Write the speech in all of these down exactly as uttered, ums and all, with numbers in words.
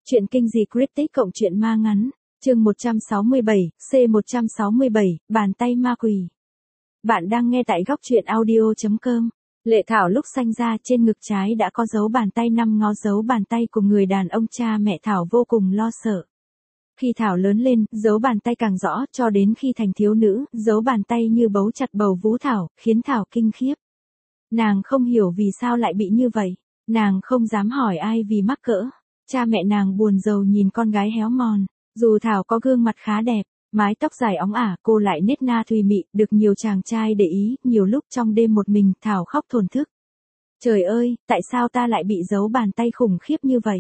Chuyện kinh dị cryptic cộng truyện ma ngắn, chương một trăm sáu mươi bảy, C một trăm sáu mươi bảy, bàn tay ma quỷ. Bạn đang nghe tại góc truyện audio chấm com. Lệ Thảo lúc sanh ra trên ngực trái đã có dấu bàn tay năm ngón, dấu bàn tay của người đàn ông cha mẹ Thảo vô cùng lo sợ. Khi Thảo lớn lên, dấu bàn tay càng rõ, cho đến khi thành thiếu nữ, dấu bàn tay như bấu chặt bầu vú Thảo, khiến Thảo kinh khiếp. Nàng không hiểu vì sao lại bị như vậy, nàng không dám hỏi ai vì mắc cỡ. Cha mẹ nàng buồn rầu nhìn con gái héo mòn, dù Thảo có gương mặt khá đẹp, mái tóc dài óng ả, cô lại nết na thùy mị, được nhiều chàng trai để ý, nhiều lúc trong đêm một mình Thảo khóc thổn thức. Trời ơi, tại sao ta lại bị dấu bàn tay khủng khiếp như vậy?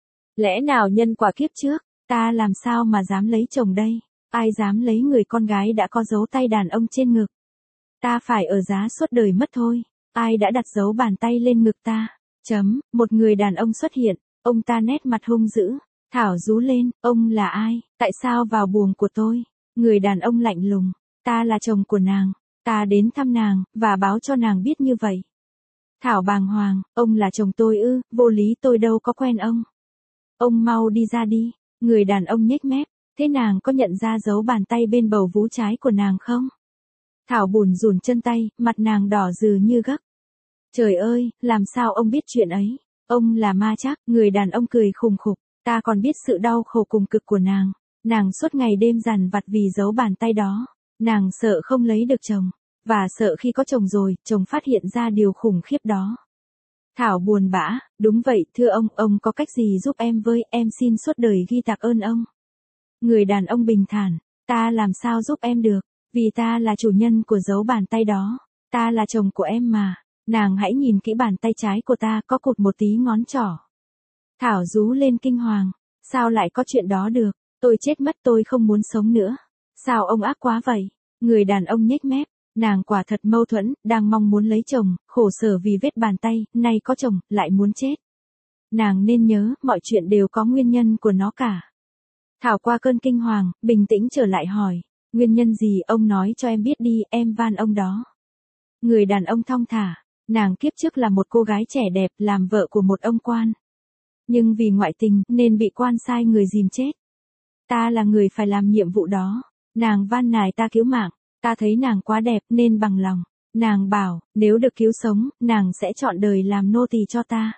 Lẽ nào nhân quả kiếp trước, ta làm sao mà dám lấy chồng đây? Ai dám lấy người con gái đã có dấu tay đàn ông trên ngực? Ta phải ở giá suốt đời mất thôi. Ai đã đặt dấu bàn tay lên ngực ta? Chấm, một người đàn ông xuất hiện. Ông ta nét mặt hung dữ, Thảo rú lên, ông là ai, tại sao vào buồng của tôi? Người đàn ông lạnh lùng, ta là chồng của nàng, ta đến thăm nàng, và báo cho nàng biết như vậy. Thảo bàng hoàng, ông là chồng tôi ư, vô lý, tôi đâu có quen ông. Ông mau đi ra đi, người đàn ông nhếch mép, thế nàng có nhận ra dấu bàn tay bên bầu vú trái của nàng không? Thảo bủn rủn chân tay, mặt nàng đỏ rừ như gấc. Trời ơi, làm sao ông biết chuyện ấy? Ông là ma chắc, người đàn ông cười khùng khục, ta còn biết sự đau khổ cùng cực của nàng. Nàng suốt ngày đêm dằn vặt vì dấu bàn tay đó. Nàng sợ không lấy được chồng, và sợ khi có chồng rồi, chồng phát hiện ra điều khủng khiếp đó. Thảo buồn bã, đúng vậy, thưa ông, ông có cách gì giúp em với, em xin suốt đời ghi tạc ơn ông. Người đàn ông bình thản, ta làm sao giúp em được, vì ta là chủ nhân của dấu bàn tay đó, ta là chồng của em mà. Nàng hãy nhìn kỹ bàn tay trái của ta, có cụt một tí ngón trỏ. Thảo rú lên kinh hoàng, sao lại có chuyện đó được, tôi chết mất, tôi không muốn sống nữa. Sao ông ác quá vậy? Người đàn ông nhếch mép, nàng quả thật mâu thuẫn, đang mong muốn lấy chồng, khổ sở vì vết bàn tay, nay có chồng, lại muốn chết. Nàng nên nhớ, mọi chuyện đều có nguyên nhân của nó cả. Thảo qua cơn kinh hoàng, bình tĩnh trở lại hỏi, nguyên nhân gì, ông nói cho em biết đi, em van ông đó. Người đàn ông thong thả, nàng kiếp trước là một cô gái trẻ đẹp, làm vợ của một ông quan. Nhưng vì ngoại tình, nên bị quan sai người dìm chết. Ta là người phải làm nhiệm vụ đó. Nàng van nài ta cứu mạng, ta thấy nàng quá đẹp nên bằng lòng. Nàng bảo, nếu được cứu sống, nàng sẽ chọn đời làm nô tỳ cho ta.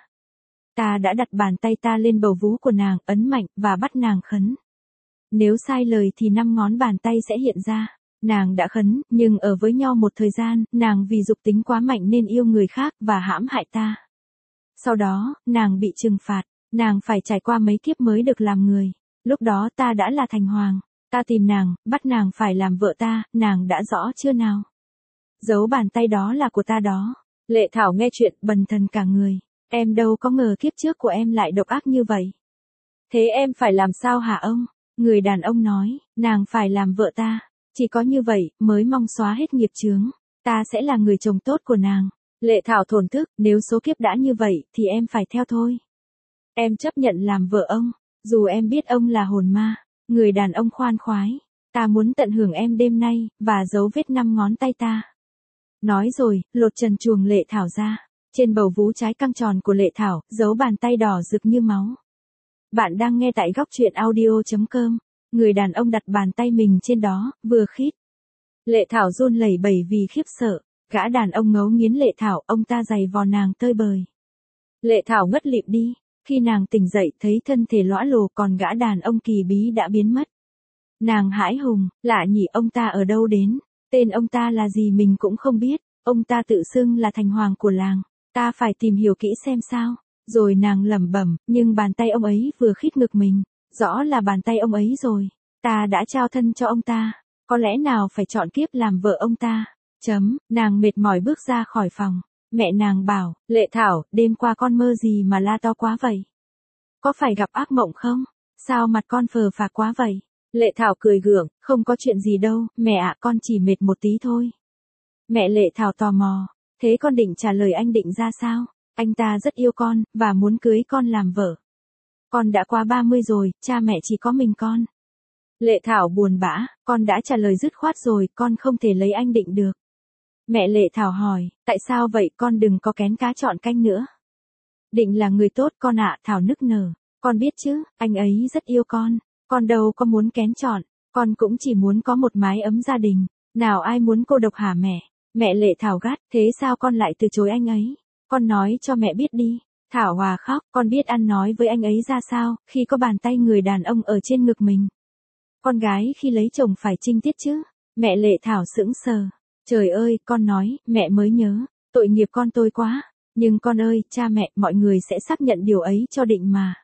Ta đã đặt bàn tay ta lên bầu vú của nàng, ấn mạnh, và bắt nàng khấn. Nếu sai lời thì năm ngón bàn tay sẽ hiện ra. Nàng đã khấn, nhưng ở với nhau một thời gian, nàng vì dục tính quá mạnh nên yêu người khác, và hãm hại ta. Sau đó, nàng bị trừng phạt, nàng phải trải qua mấy kiếp mới được làm người. Lúc đó ta đã là thành hoàng, ta tìm nàng, bắt nàng phải làm vợ ta, nàng đã rõ chưa nào? Dấu bàn tay đó là của ta đó. Lệ Thảo nghe chuyện bần thần cả người, em đâu có ngờ kiếp trước của em lại độc ác như vậy. Thế em phải làm sao hả ông? Người đàn ông nói, nàng phải làm vợ ta. Chỉ có như vậy, mới mong xóa hết nghiệp chướng. Ta sẽ là người chồng tốt của nàng. Lệ Thảo thổn thức, nếu số kiếp đã như vậy, thì em phải theo thôi. Em chấp nhận làm vợ ông, dù em biết ông là hồn ma. Người đàn ông khoan khoái, ta muốn tận hưởng em đêm nay, và giấu vết năm ngón tay ta. Nói rồi, lột trần truồng Lệ Thảo ra. Trên bầu vú trái căng tròn của Lệ Thảo, dấu bàn tay đỏ rực như máu. Bạn đang nghe tại góc truyện audio chấm com. Người đàn ông đặt bàn tay mình trên đó, vừa khít. Lệ Thảo run lẩy bẩy vì khiếp sợ. Gã đàn ông ngấu nghiến Lệ Thảo, ông ta giày vò nàng tơi bời. Lệ Thảo ngất lịm đi. Khi nàng tỉnh dậy, thấy thân thể lõa lồ, còn gã đàn ông kỳ bí đã biến mất. Nàng hãi hùng, lạ nhỉ, ông ta ở đâu đến? Tên ông ta là gì mình cũng không biết. Ông ta tự xưng là thành hoàng của làng. Ta phải tìm hiểu kỹ xem sao. Rồi nàng lẩm bẩm, nhưng bàn tay ông ấy vừa khít ngực mình. Rõ là bàn tay ông ấy rồi. Ta đã trao thân cho ông ta. Có lẽ nào phải chọn kiếp làm vợ ông ta. Chấm, nàng mệt mỏi bước ra khỏi phòng. Mẹ nàng bảo, Lệ Thảo, đêm qua con mơ gì mà la to quá vậy? Có phải gặp ác mộng không? Sao mặt con phờ phạc quá vậy? Lệ Thảo cười gượng, không có chuyện gì đâu, mẹ ạ, con chỉ mệt một tí thôi. Mẹ Lệ Thảo tò mò, thế con định trả lời anh định ra sao? Anh ta rất yêu con, và muốn cưới con làm vợ. Con đã qua ba mươi rồi, cha mẹ chỉ có mình con. Lệ Thảo buồn bã, con đã trả lời dứt khoát rồi, con không thể lấy anh Định được. Mẹ Lệ Thảo hỏi, tại sao vậy, con đừng có kén cá chọn canh nữa. Định là người tốt con ạ, Thảo nức nở. Con biết chứ, anh ấy rất yêu con. Con đâu có muốn kén chọn. Con cũng chỉ muốn có một mái ấm gia đình. Nào ai muốn cô độc hả mẹ? Mẹ Lệ Thảo gắt, thế sao con lại từ chối anh ấy? Con nói cho mẹ biết đi. Thảo Hòa khóc, con biết ăn nói với anh ấy ra sao, khi có bàn tay người đàn ông ở trên ngực mình. Con gái khi lấy chồng phải trinh tiết chứ. Mẹ Lệ Thảo sững sờ. Trời ơi, con nói, mẹ mới nhớ. Tội nghiệp con tôi quá. Nhưng con ơi, cha mẹ, mọi người sẽ xác nhận điều ấy cho Định mà.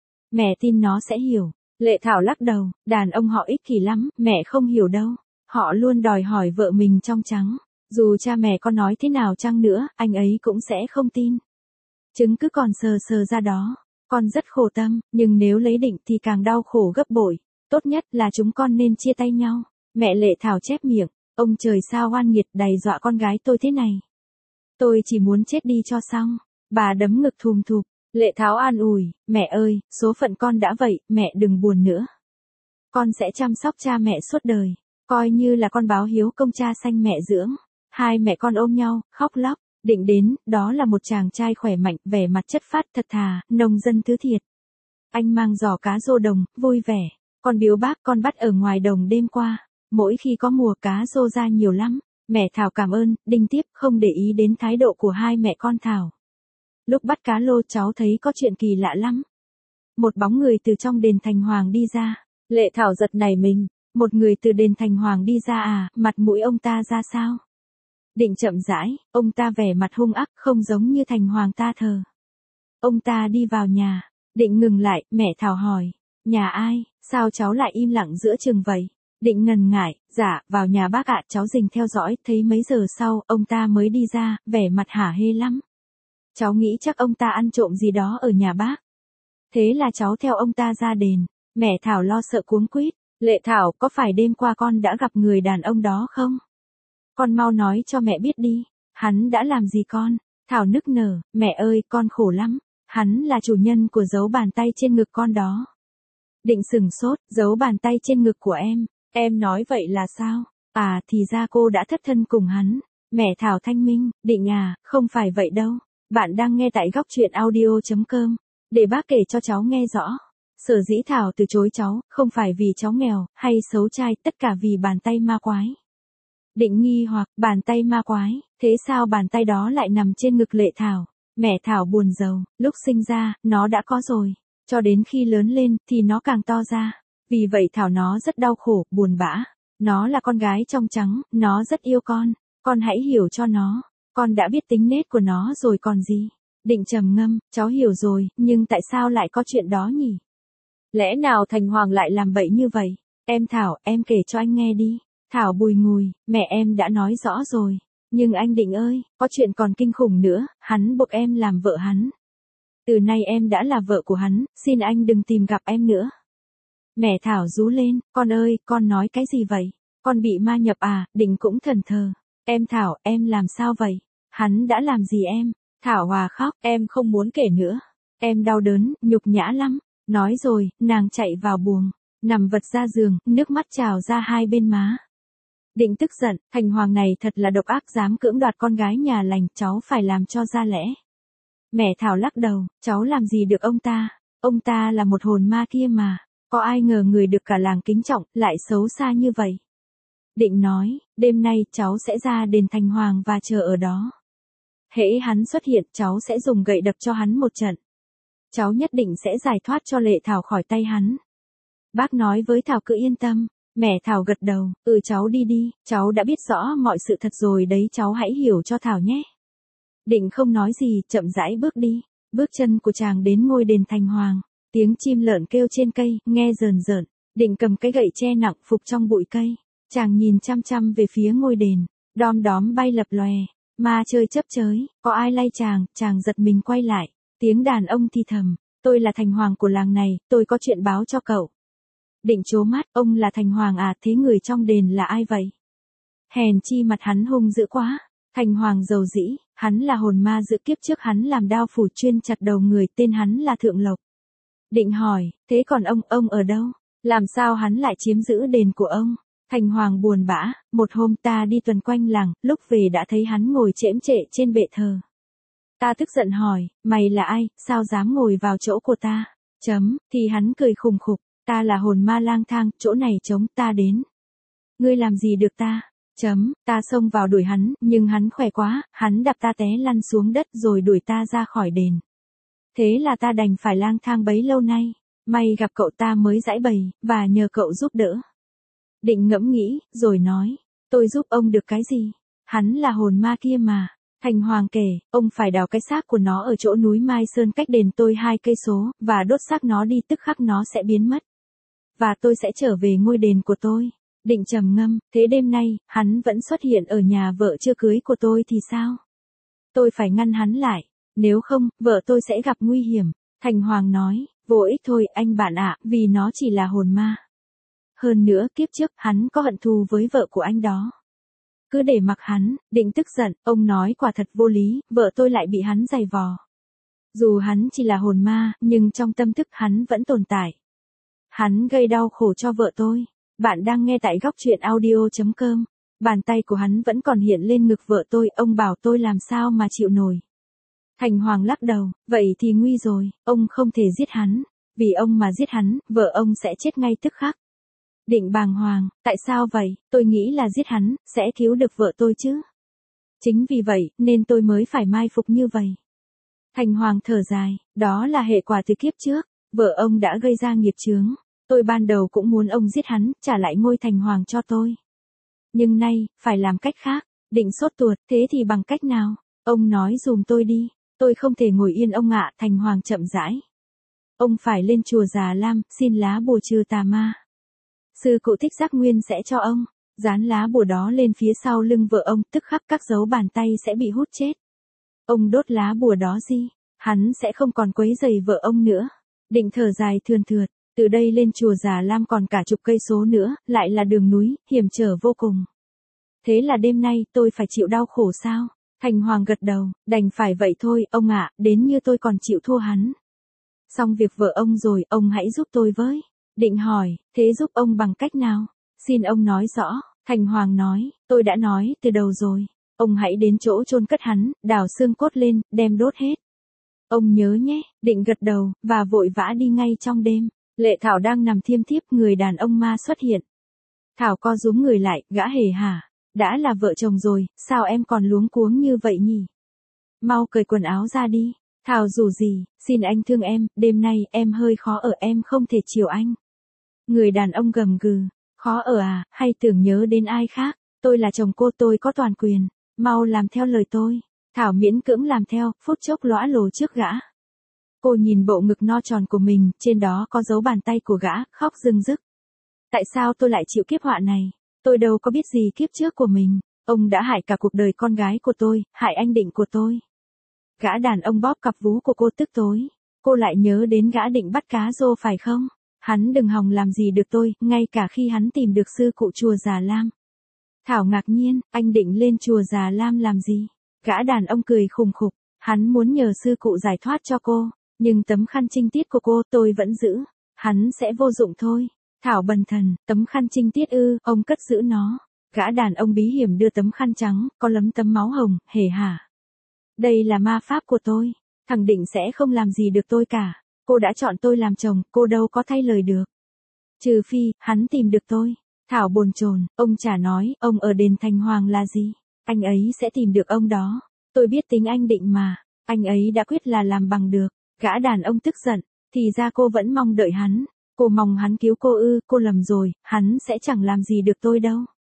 Mẹ tin nó sẽ hiểu. Lệ Thảo lắc đầu, đàn ông họ ích kỷ lắm, mẹ không hiểu đâu. Họ luôn đòi hỏi vợ mình trong trắng. Dù cha mẹ con nói thế nào chăng nữa, anh ấy cũng sẽ không tin. Trứng cứ còn sờ sờ ra đó. Con rất khổ tâm, nhưng nếu lấy Định thì càng đau khổ gấp bội. Tốt nhất là chúng con nên chia tay nhau. Mẹ Lệ Thảo chép miệng, ông trời sao oan nghiệt đầy dọa con gái tôi thế này. Tôi chỉ muốn chết đi cho xong. Bà đấm ngực thùm thụp. Lệ Thảo an ủi, mẹ ơi, số phận con đã vậy, mẹ đừng buồn nữa. Con sẽ chăm sóc cha mẹ suốt đời. Coi như là con báo hiếu công cha sanh mẹ dưỡng. Hai mẹ con ôm nhau, khóc lóc. Định đến, đó là một chàng trai khỏe mạnh, vẻ mặt chất phác thật thà, nông dân thứ thiệt. Anh mang giỏ cá rô đồng, vui vẻ. Con biếu bác con bắt ở ngoài đồng đêm qua. Mỗi khi có mùa cá rô ra nhiều lắm. Mẹ Thảo cảm ơn, Đinh tiếp không để ý đến thái độ của hai mẹ con Thảo. Lúc bắt cá lô cháu thấy có chuyện kỳ lạ lắm. Một bóng người từ trong đền Thành Hoàng đi ra. Lệ Thảo giật nảy mình. Một người từ đền Thành Hoàng đi ra à, mặt mũi ông ta ra sao? Định chậm rãi, ông ta vẻ mặt hung ác, không giống như Thành Hoàng ta thờ. Ông ta đi vào nhà. Định ngừng lại, mẹ Thảo hỏi. Nhà ai, sao cháu lại im lặng giữa chừng vậy? Định ngần ngại, dạ, vào nhà bác ạ, cháu rình theo dõi, thấy mấy giờ sau, ông ta mới đi ra, vẻ mặt hả hê lắm. Cháu nghĩ chắc ông ta ăn trộm gì đó ở nhà bác. Thế là cháu theo ông ta ra đền. Mẹ Thảo lo sợ cuống quýt. Lệ Thảo, có phải đêm qua con đã gặp người đàn ông đó không? Con mau nói cho mẹ biết đi. Hắn đã làm gì con? Thảo nức nở, mẹ ơi, con khổ lắm. Hắn là chủ nhân của dấu bàn tay trên ngực con đó. Định sừng sốt, dấu bàn tay trên ngực của em. Em nói vậy là sao? À, thì ra cô đã thất thân cùng hắn. Mẹ Thảo thanh minh, Định à, không phải vậy đâu. Bạn đang nghe tại góc truyện audio chấm com. Để bác kể cho cháu nghe rõ. Sở dĩ Thảo từ chối cháu, không phải vì cháu nghèo, hay xấu trai, tất cả vì bàn tay ma quái. Định nghi hoặc, bàn tay ma quái, thế sao bàn tay đó lại nằm trên ngực Lệ Thảo? Mẹ Thảo buồn rầu, lúc sinh ra, nó đã có rồi. Cho đến khi lớn lên, thì nó càng to ra. Vì vậy Thảo nó rất đau khổ, buồn bã. Nó là con gái trong trắng, nó rất yêu con. Con hãy hiểu cho nó. Con đã biết tính nết của nó rồi còn gì. Định trầm ngâm, cháu hiểu rồi, nhưng tại sao lại có chuyện đó nhỉ? Lẽ nào Thành Hoàng lại làm bậy như vậy? Em Thảo, em kể cho anh nghe đi. Thảo bùi ngùi, mẹ em đã nói rõ rồi. Nhưng anh Định ơi, có chuyện còn kinh khủng nữa, hắn buộc em làm vợ hắn. Từ nay em đã là vợ của hắn, xin anh đừng tìm gặp em nữa. Mẹ Thảo rú lên, con ơi, con nói cái gì vậy? Con bị ma nhập à? Định cũng thẫn thờ. Em Thảo, em làm sao vậy? Hắn đã làm gì em? Thảo Hòa khóc, em không muốn kể nữa. Em đau đớn, nhục nhã lắm. Nói rồi, nàng chạy vào buồng, nằm vật ra giường, nước mắt trào ra hai bên má. Định tức giận, Thành Hoàng này thật là độc ác, dám cưỡng đoạt con gái nhà lành, cháu phải làm cho ra lẽ. Mẹ Thảo lắc đầu, cháu làm gì được ông ta? Ông ta là một hồn ma kia mà. Có ai ngờ người được cả làng kính trọng, lại xấu xa như vậy. Định nói, đêm nay cháu sẽ ra đền Thành Hoàng và chờ ở đó. Hễ hắn xuất hiện, cháu sẽ dùng gậy đập cho hắn một trận. Cháu nhất định sẽ giải thoát cho Lệ Thảo khỏi tay hắn. Bác nói với Thảo cứ yên tâm. Mẹ Thảo gật đầu, ừ cháu đi đi, cháu đã biết rõ mọi sự thật rồi đấy, cháu hãy hiểu cho Thảo nhé. Định không nói gì, chậm rãi bước đi. Bước chân của chàng đến ngôi đền Thành Hoàng. Tiếng chim lợn kêu trên cây, nghe rờn rợn. Định cầm cái gậy tre nặng phục trong bụi cây. Chàng nhìn chăm chăm về phía ngôi đền. Đom đóm bay lập lòe. Ma chơi chấp chới, có ai lay chàng, chàng giật mình quay lại. Tiếng đàn ông thì thầm, tôi là Thành Hoàng của làng này, tôi có chuyện báo cho cậu. Định trố mắt, ông là Thành Hoàng à, thế người trong đền là ai vậy? Hèn chi mặt hắn hung dữ quá. Thành Hoàng giàu dĩ, hắn là hồn ma dự kiếp trước hắn làm đao phủ chuyên chặt đầu người, tên hắn là Thượng Lộc. Định hỏi, thế còn ông, ông ở đâu? Làm sao hắn lại chiếm giữ đền của ông? Thành Hoàng buồn bã, một hôm ta đi tuần quanh làng, lúc về đã thấy hắn ngồi chễm chệ trên bệ thờ. Ta tức giận hỏi, mày là ai, sao dám ngồi vào chỗ của ta? Chấm, thì hắn cười khùng khục, ta là hồn ma lang thang, chỗ này trống, ta đến. Ngươi làm gì được ta? Chấm, ta xông vào đuổi hắn, nhưng hắn khỏe quá, hắn đạp ta té lăn xuống đất rồi đuổi ta ra khỏi đền. Thế là ta đành phải lang thang bấy lâu nay, may gặp cậu ta mới giải bày, và nhờ cậu giúp đỡ. Định ngẫm nghĩ, rồi nói, tôi giúp ông được cái gì? Hắn là hồn ma kia mà. Thành Hoàng kể, ông phải đào cái xác của nó ở chỗ núi Mai Sơn cách đền tôi hai cây số, và đốt xác nó đi tức khắc nó sẽ biến mất. Và tôi sẽ trở về ngôi đền của tôi. Định trầm ngâm, thế đêm nay, hắn vẫn xuất hiện ở nhà vợ chưa cưới của tôi thì sao? Tôi phải ngăn hắn lại, nếu không, vợ tôi sẽ gặp nguy hiểm. Thành Hoàng nói, vô ích thôi anh bạn ạ, vì nó chỉ là hồn ma. Hơn nữa, kiếp trước, hắn có hận thù với vợ của anh đó. Cứ để mặc hắn, Định tức giận, ông nói quả thật vô lý, vợ tôi lại bị hắn giày vò. Dù hắn chỉ là hồn ma, nhưng trong tâm thức hắn vẫn tồn tại. Hắn gây đau khổ cho vợ tôi. Bạn đang nghe tại góc truyện audio chấm com. Bàn tay của hắn vẫn còn hiện lên ngực vợ tôi, ông bảo tôi làm sao mà chịu nổi. Thành Hoàng lắc đầu, vậy thì nguy rồi, ông không thể giết hắn. Vì ông mà giết hắn, vợ ông sẽ chết ngay tức khắc. Định bàng hoàng, tại sao vậy, tôi nghĩ là giết hắn, sẽ cứu được vợ tôi chứ. Chính vì vậy, nên tôi mới phải mai phục như vậy. Thành Hoàng thở dài, đó là hệ quả từ kiếp trước, vợ ông đã gây ra nghiệp chướng. Tôi ban đầu cũng muốn ông giết hắn, trả lại ngôi Thành Hoàng cho tôi. Nhưng nay, phải làm cách khác. Định sốt ruột, thế thì bằng cách nào? Ông nói dùm tôi đi, tôi không thể ngồi yên ông ạ. Thành Hoàng chậm rãi. Ông phải lên chùa Già Lam, xin lá bùa trừ tà ma. Sư cụ Thích Giác Nguyên sẽ cho ông, dán lá bùa đó lên phía sau lưng vợ ông, tức khắc các dấu bàn tay sẽ bị hút chết. Ông đốt lá bùa đó gì, hắn sẽ không còn quấy rầy vợ ông nữa. Định thở dài thườn thượt, từ đây lên chùa Già Lam còn cả chục cây số nữa, lại là đường núi, hiểm trở vô cùng. Thế là đêm nay tôi phải chịu đau khổ sao? Thành Hoàng gật đầu, đành phải vậy thôi, ông ạ, đến như tôi còn chịu thua hắn. Xong việc vợ ông rồi, ông hãy giúp tôi với. Định hỏi, thế giúp ông bằng cách nào? Xin ông nói rõ. Thành Hoàng nói, tôi đã nói từ đầu rồi. Ông hãy đến chỗ chôn cất hắn, đào xương cốt lên, đem đốt hết. Ông nhớ nhé. Định gật đầu, và vội vã đi ngay trong đêm. Lệ Thảo đang nằm thiêm thiếp, người đàn ông ma xuất hiện. Thảo co rúm người lại, gã hề hả. Đã là vợ chồng rồi, sao em còn luống cuống như vậy nhỉ? Mau cởi quần áo ra đi. Thảo rủ gì, xin anh thương em, đêm nay em hơi khó ở, em không thể chiều anh. Người đàn ông gầm gừ, khó ở à, hay tưởng nhớ đến ai khác, tôi là chồng cô, tôi có toàn quyền, mau làm theo lời tôi. Thảo miễn cưỡng làm theo, phút chốc lõa lồ trước gã. Cô nhìn bộ ngực no tròn của mình, trên đó có dấu bàn tay của gã, khóc rưng rức. Tại sao tôi lại chịu kiếp họa này? Tôi đâu có biết gì kiếp trước của mình. Ông đã hại cả cuộc đời con gái của tôi, hại anh Định của tôi. Gã đàn ông bóp cặp vú của cô tức tối. Cô lại nhớ đến gã Định bắt cá rô phải không? Hắn đừng hòng làm gì được tôi, ngay cả khi hắn tìm được sư cụ chùa Già Lam. Thảo ngạc nhiên, anh Định lên chùa Già Lam làm gì? Gã đàn ông cười khùng khục, hắn muốn nhờ sư cụ giải thoát cho cô, nhưng tấm khăn trinh tiết của cô tôi vẫn giữ, hắn sẽ vô dụng thôi. Thảo bần thần, tấm khăn trinh tiết ư, ông cất giữ nó. Gã đàn ông bí hiểm đưa tấm khăn trắng, có lấm tấm máu hồng, hề hả. Đây là ma pháp của tôi, thằng Định sẽ không làm gì được tôi cả. Cô đã chọn tôi làm chồng, cô đâu có thay lời được. Trừ phi, hắn tìm được tôi. Thảo bồn chồn, ông chả nói, ông ở đền Thành Hoàng là gì? Anh ấy sẽ tìm được ông đó. Tôi biết tính anh Định mà, anh ấy đã quyết là làm bằng được. Gã đàn ông tức giận, thì ra cô vẫn mong đợi hắn. Cô mong hắn cứu cô ư, cô lầm rồi, hắn sẽ chẳng làm gì được tôi đâu.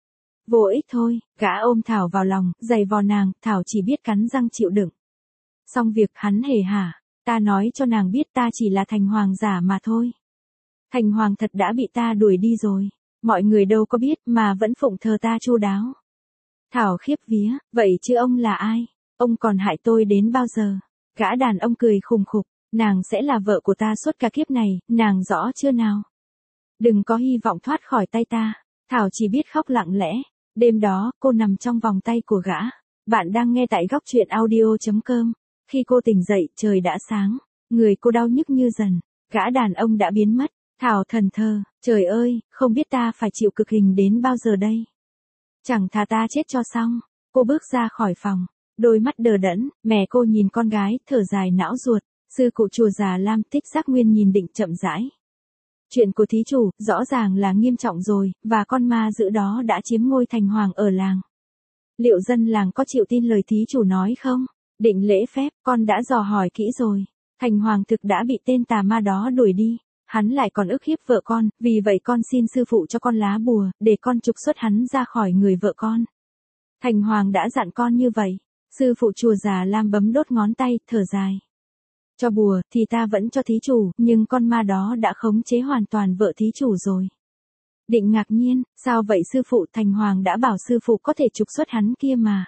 Vô ích thôi, gã ôm Thảo vào lòng, giày vò nàng, Thảo chỉ biết cắn răng chịu đựng. Xong việc hắn hề hả, ta nói cho nàng biết ta chỉ là Thành Hoàng giả mà thôi. Thành Hoàng thật đã bị ta đuổi đi rồi, mọi người đâu có biết mà vẫn phụng thờ ta chu đáo. Thảo khiếp vía, vậy chứ ông là ai? Ông còn hại tôi đến bao giờ? Gã đàn ông cười khùng khục, nàng sẽ là vợ của ta suốt cả kiếp này, nàng rõ chưa nào? Đừng có hy vọng thoát khỏi tay ta. Thảo chỉ biết khóc lặng lẽ. Đêm đó, cô nằm trong vòng tay của gã. Bạn đang nghe tại góc truyện audio chấm com. Khi cô tỉnh dậy, trời đã sáng. Người cô đau nhức như dần. Gã đàn ông đã biến mất. Thảo thần thờ, trời ơi, không biết ta phải chịu cực hình đến bao giờ đây. Chẳng thà ta chết cho xong. Cô bước ra khỏi phòng. Đôi mắt đờ đẫn, mẹ cô nhìn con gái, thở dài não ruột. Sư cụ chùa Già Lam Thích Giác Nguyên nhìn Định chậm rãi. Chuyện của thí chủ, rõ ràng là nghiêm trọng rồi, và con ma dữ đó đã chiếm ngôi thành hoàng ở làng. Liệu dân làng có chịu tin lời thí chủ nói không? Định lễ phép, con đã dò hỏi kỹ rồi. Thành hoàng thực đã bị tên tà ma đó đuổi đi. Hắn lại còn ức hiếp vợ con, vì vậy con xin sư phụ cho con lá bùa, để con trục xuất hắn ra khỏi người vợ con. Thành hoàng đã dặn con như vậy. Sư phụ chùa Già Lam bấm đốt ngón tay, thở dài. Cho bùa, thì ta vẫn cho thí chủ, nhưng con ma đó đã khống chế hoàn toàn vợ thí chủ rồi. Định ngạc nhiên, sao vậy sư phụ? Thành hoàng đã bảo sư phụ có thể trục xuất hắn kia mà.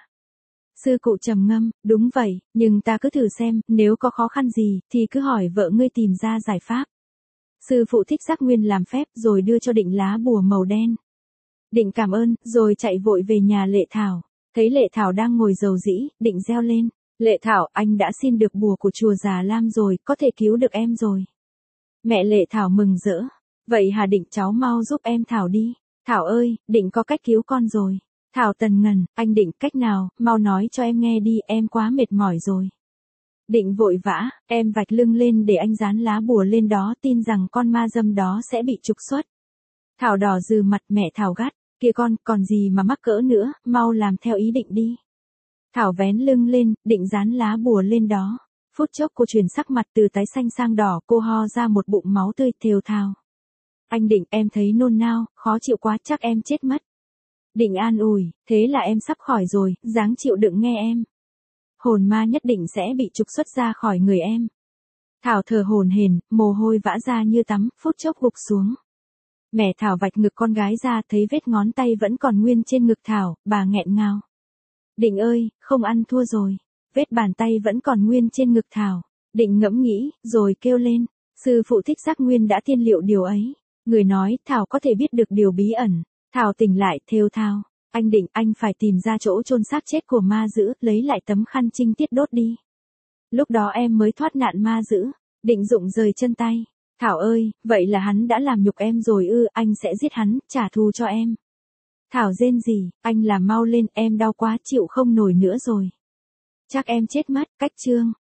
Sư cụ trầm ngâm, đúng vậy, nhưng ta cứ thử xem, nếu có khó khăn gì, thì cứ hỏi vợ ngươi tìm ra giải pháp. Sư phụ Thích Giác Nguyên làm phép rồi đưa cho Định lá bùa màu đen. Định cảm ơn, rồi chạy vội về nhà Lệ Thảo. Thấy Lệ Thảo đang ngồi dầu dĩ, Định reo lên. Lệ Thảo, anh đã xin được bùa của chùa Già Lam rồi, có thể cứu được em rồi. Mẹ Lệ Thảo mừng rỡ. Vậy hả Định, cháu mau giúp em Thảo đi. Thảo ơi, Định có cách cứu con rồi. Thảo tần ngần, anh Định, cách nào, mau nói cho em nghe đi, em quá mệt mỏi rồi. Định vội vã, em vạch lưng lên để anh dán lá bùa lên đó, tin rằng con ma dâm đó sẽ bị trục xuất. Thảo đỏ rừ mặt, mẹ Thảo gắt, kìa con, còn gì mà mắc cỡ nữa, mau làm theo ý Định đi. Thảo vén lưng lên, Định dán lá bùa lên đó. Phút chốc cô chuyển sắc mặt từ tái xanh sang đỏ, cô ho ra một bụng máu tươi thều thào. Anh Định, em thấy nôn nao, khó chịu quá, chắc em chết mất. Định an ủi, thế là em sắp khỏi rồi, ráng chịu đựng nghe em. Hồn ma nhất định sẽ bị trục xuất ra khỏi người em. Thảo thở hổn hển, mồ hôi vã ra như tắm, phút chốc gục xuống. Mẹ Thảo vạch ngực con gái ra, thấy vết ngón tay vẫn còn nguyên trên ngực Thảo, bà nghẹn ngào. Định ơi, không ăn thua rồi. Vết bàn tay vẫn còn nguyên trên ngực Thảo. Định ngẫm nghĩ, rồi kêu lên. Sư phụ Thích Giác Nguyên đã tiên liệu điều ấy. Người nói, Thảo có thể biết được điều bí ẩn. Thảo tỉnh lại, thều thào. Anh Định, anh phải tìm ra chỗ chôn xác chết của ma dữ, lấy lại tấm khăn trinh tiết đốt đi. Lúc đó em mới thoát nạn ma dữ. Định rụng rời chân tay. Thảo ơi, vậy là hắn đã làm nhục em rồi ư? Anh sẽ giết hắn, trả thù cho em. Thảo rên rỉ, anh làm mau lên, em đau quá, chịu không nổi nữa rồi. Chắc em chết mất. Cách chương